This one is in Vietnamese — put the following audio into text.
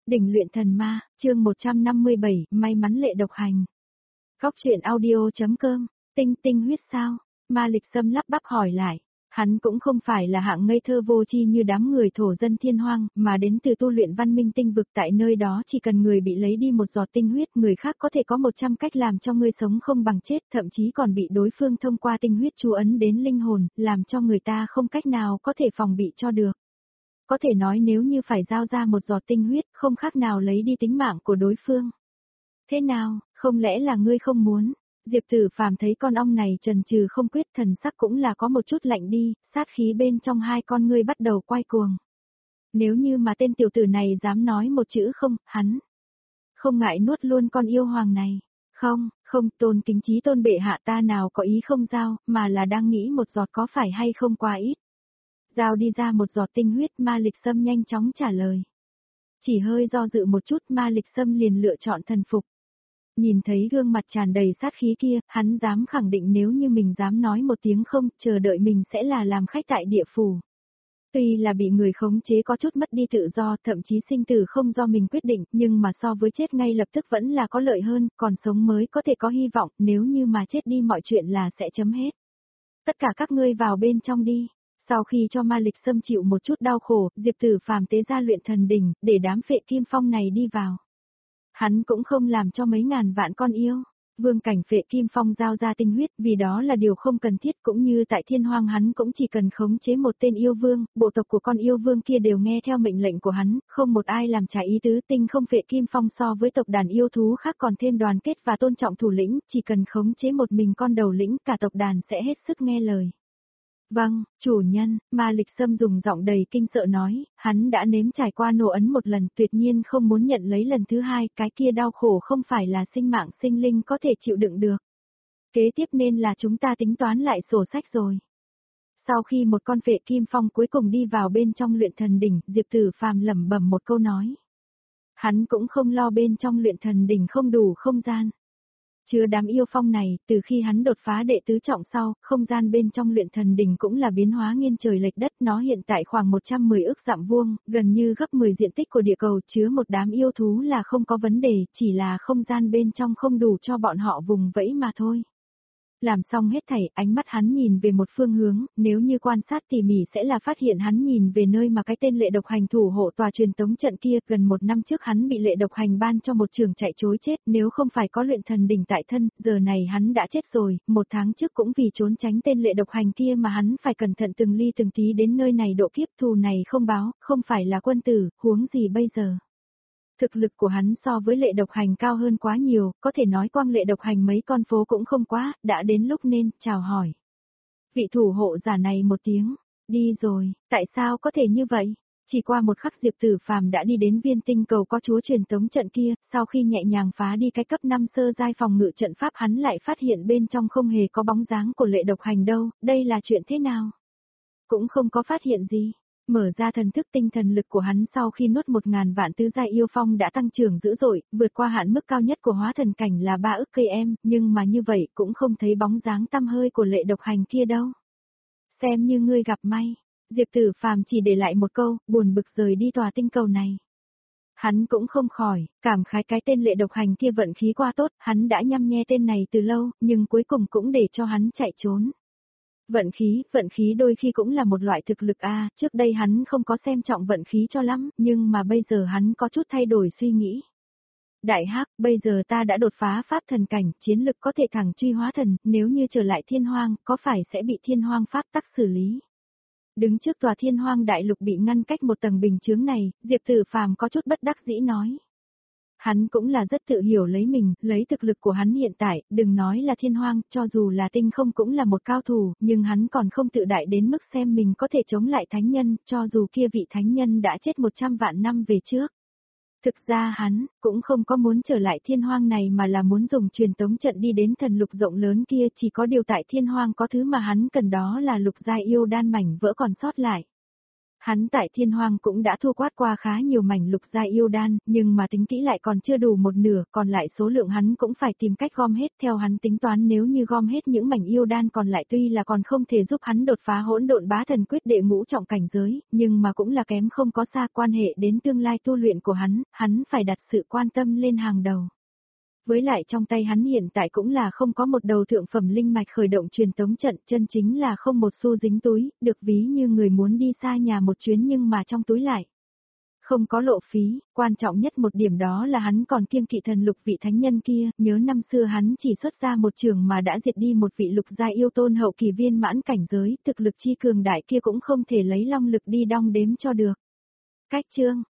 Đỉnh luyện thần ma, chương 157, may mắn lệ độc hành. Góc truyện audio.com, tinh tinh huyết sao? Ma Lịch Sâm lắp bắp hỏi lại. Hắn cũng không phải là hạng ngây thơ vô tri như đám người thổ dân thiên hoang, mà đến từ tu luyện văn minh tinh vực, tại nơi đó chỉ cần người bị lấy đi một giọt tinh huyết, người khác có thể có 100 cách làm cho người sống không bằng chết, thậm chí còn bị đối phương thông qua tinh huyết chú ấn đến linh hồn, làm cho người ta không cách nào có thể phòng bị cho được. Có thể nói nếu như phải giao ra một giọt tinh huyết, không khác nào lấy đi tính mạng của đối phương. Thế nào, không lẽ là ngươi không muốn? Diệp Tử Phàm thấy con ong này chần chừ không quyết, thần sắc cũng là có một chút lạnh đi, sát khí bên trong hai con ngươi bắt đầu quay cuồng. Nếu như mà tên tiểu tử này dám nói một chữ không, hắn không ngại nuốt luôn con yêu hoàng này. Không, tôn kính chí tôn bệ hạ, ta nào có ý không giao, mà là đang nghĩ một giọt có phải hay không quá ít. Giao đi ra một giọt tinh huyết, Ma Lịch Sâm nhanh chóng trả lời. Chỉ hơi do dự một chút, Ma Lịch Sâm liền lựa chọn thần phục. Nhìn thấy gương mặt tràn đầy sát khí kia, hắn dám khẳng định nếu như mình dám nói một tiếng không, chờ đợi mình sẽ là làm khách tại địa phủ. Tuy là bị người khống chế có chút mất đi tự do, thậm chí sinh tử không do mình quyết định, nhưng mà so với chết ngay lập tức vẫn là có lợi hơn, còn sống mới có thể có hy vọng, nếu như mà chết đi mọi chuyện là sẽ chấm hết. Tất cả các ngươi vào bên trong đi. Sau khi cho Ma Lịch Sâm chịu một chút đau khổ, Diệp Tử Phàm tế ra luyện thần đỉnh, để đám phệ kim phong này đi vào. Hắn cũng không làm cho mấy ngàn vạn con yêu. Vương cảnh phệ kim phong giao ra tinh huyết, vì đó là điều không cần thiết, cũng như tại thiên hoang hắn cũng chỉ cần khống chế một tên yêu vương, bộ tộc của con yêu vương kia đều nghe theo mệnh lệnh của hắn, không một ai làm trái ý tứ. Tinh không phệ kim phong so với tộc đàn yêu thú khác còn thêm đoàn kết và tôn trọng thủ lĩnh, chỉ cần khống chế một mình con đầu lĩnh, cả tộc đàn sẽ hết sức nghe lời. Vâng, chủ nhân, Ma Lịch Sâm dùng giọng đầy kinh sợ nói, hắn đã nếm trải qua nổ ấn một lần, tuyệt nhiên không muốn nhận lấy lần thứ hai, cái kia đau khổ không phải là sinh mạng sinh linh có thể chịu đựng được. Kế tiếp nên là chúng ta tính toán lại sổ sách rồi. Sau khi một con phệ kim phong cuối cùng đi vào bên trong luyện thần đỉnh, Diệp Tử Phàm lẩm bẩm một câu nói. Hắn cũng không lo bên trong luyện thần đỉnh không đủ không gian. Chứa đám yêu phong này, từ khi hắn đột phá đệ tứ trọng sau, không gian bên trong luyện thần đỉnh cũng là biến hóa nghiêng trời lệch đất, nó hiện tại khoảng 110 ức dặm vuông, gần như gấp 10 diện tích của địa cầu, chứa một đám yêu thú là không có vấn đề, chỉ là không gian bên trong không đủ cho bọn họ vùng vẫy mà thôi. Làm xong hết thảy, ánh mắt hắn nhìn về một phương hướng, nếu như quan sát tỉ mỉ sẽ là phát hiện hắn nhìn về nơi mà cái tên lệ độc hành thủ hộ tòa truyền tống trận kia, gần 1 năm trước hắn bị lệ độc hành ban cho một trường chạy trối chết, nếu không phải có luyện thần đỉnh tại thân, giờ này hắn đã chết rồi, 1 tháng trước cũng vì trốn tránh tên lệ độc hành kia mà hắn phải cẩn thận từng ly từng tí đến nơi này độ kiếp, thù này không báo, không phải là quân tử, huống gì bây giờ. Thực lực của hắn so với lệ độc hành cao hơn quá nhiều, có thể nói quang lệ độc hành mấy con phố cũng không quá, đã đến lúc nên, chào hỏi. Vị thủ hộ giả này một tiếng, đi rồi, tại sao có thể như vậy? Chỉ qua một khắc Diệp Tử Phàm đã đi đến viên tinh cầu có chúa truyền tống trận kia, sau khi nhẹ nhàng phá đi cái cấp 5 sơ giai phòng ngự trận pháp hắn lại phát hiện bên trong không hề có bóng dáng của lệ độc hành đâu, đây là chuyện thế nào? Cũng không có phát hiện gì. Mở ra thần thức tinh thần lực của hắn sau khi nuốt 1000 vạn tứ giai yêu phong đã tăng trưởng dữ dội, vượt qua hạn mức cao nhất của hóa thần cảnh là 3 ức cây em, nhưng mà như vậy cũng không thấy bóng dáng tăm hơi của lệ độc hành kia đâu. Xem như ngươi gặp may, Diệp Tử Phàm chỉ để lại một câu, buồn bực rời đi tòa tinh cầu này. Hắn cũng không khỏi, cảm khái cái tên lệ độc hành kia vận khí quá tốt, hắn đã nhăm nhe tên này từ lâu, nhưng cuối cùng cũng để cho hắn chạy trốn. Vận khí đôi khi cũng là một loại thực lực a, trước đây hắn không có xem trọng vận khí cho lắm, nhưng mà bây giờ hắn có chút thay đổi suy nghĩ. Đại Hắc, bây giờ ta đã đột phá pháp thần cảnh, chiến lực có thể thẳng truy hóa thần, nếu như trở lại thiên hoang, có phải sẽ bị thiên hoang pháp tắc xử lý? Đứng trước tòa thiên hoang đại lục bị ngăn cách một tầng bình chướng này, Diệp Tử Phàm có chút bất đắc dĩ nói. Hắn cũng là rất tự hiểu lấy mình, lấy thực lực của hắn hiện tại, đừng nói là thiên hoang, cho dù là tinh không cũng là một cao thủ, nhưng hắn còn không tự đại đến mức xem mình có thể chống lại thánh nhân, cho dù kia vị thánh nhân đã chết 100 vạn năm về trước. Thực ra hắn, cũng không có muốn trở lại thiên hoang này mà là muốn dùng truyền tống trận đi đến thần lục rộng lớn kia, chỉ có điều tại thiên hoang có thứ mà hắn cần, đó là lục giai yêu đan mảnh vỡ còn sót lại. Hắn tại Thiên Hoang cũng đã thu quát qua khá nhiều mảnh lục giai yêu đan, nhưng mà tính kỹ lại còn chưa đủ một nửa, còn lại số lượng hắn cũng phải tìm cách gom hết. Theo hắn tính toán, nếu như gom hết những mảnh yêu đan còn lại tuy là còn không thể giúp hắn đột phá hỗn độn bá thần quyết đệ ngũ trọng cảnh giới, nhưng mà cũng là kém không có xa. Quan hệ đến tương lai tu luyện của hắn phải đặt sự quan tâm lên hàng đầu. Với lại trong tay hắn hiện tại cũng là không có một đầu thượng phẩm linh mạch khởi động truyền tống trận, chân chính là không một xu dính túi, được ví như người muốn đi xa nhà một chuyến nhưng mà trong túi lại không có lộ phí. Quan trọng nhất một điểm đó là hắn còn kiêng kỵ thần lục vị thánh nhân kia, nhớ năm xưa hắn chỉ xuất ra một trường mà đã diệt đi một vị lục gia yêu tôn hậu kỳ viên mãn cảnh giới, thực lực chi cường đại kia cũng không thể lấy long lực đi đong đếm cho được. Cách chương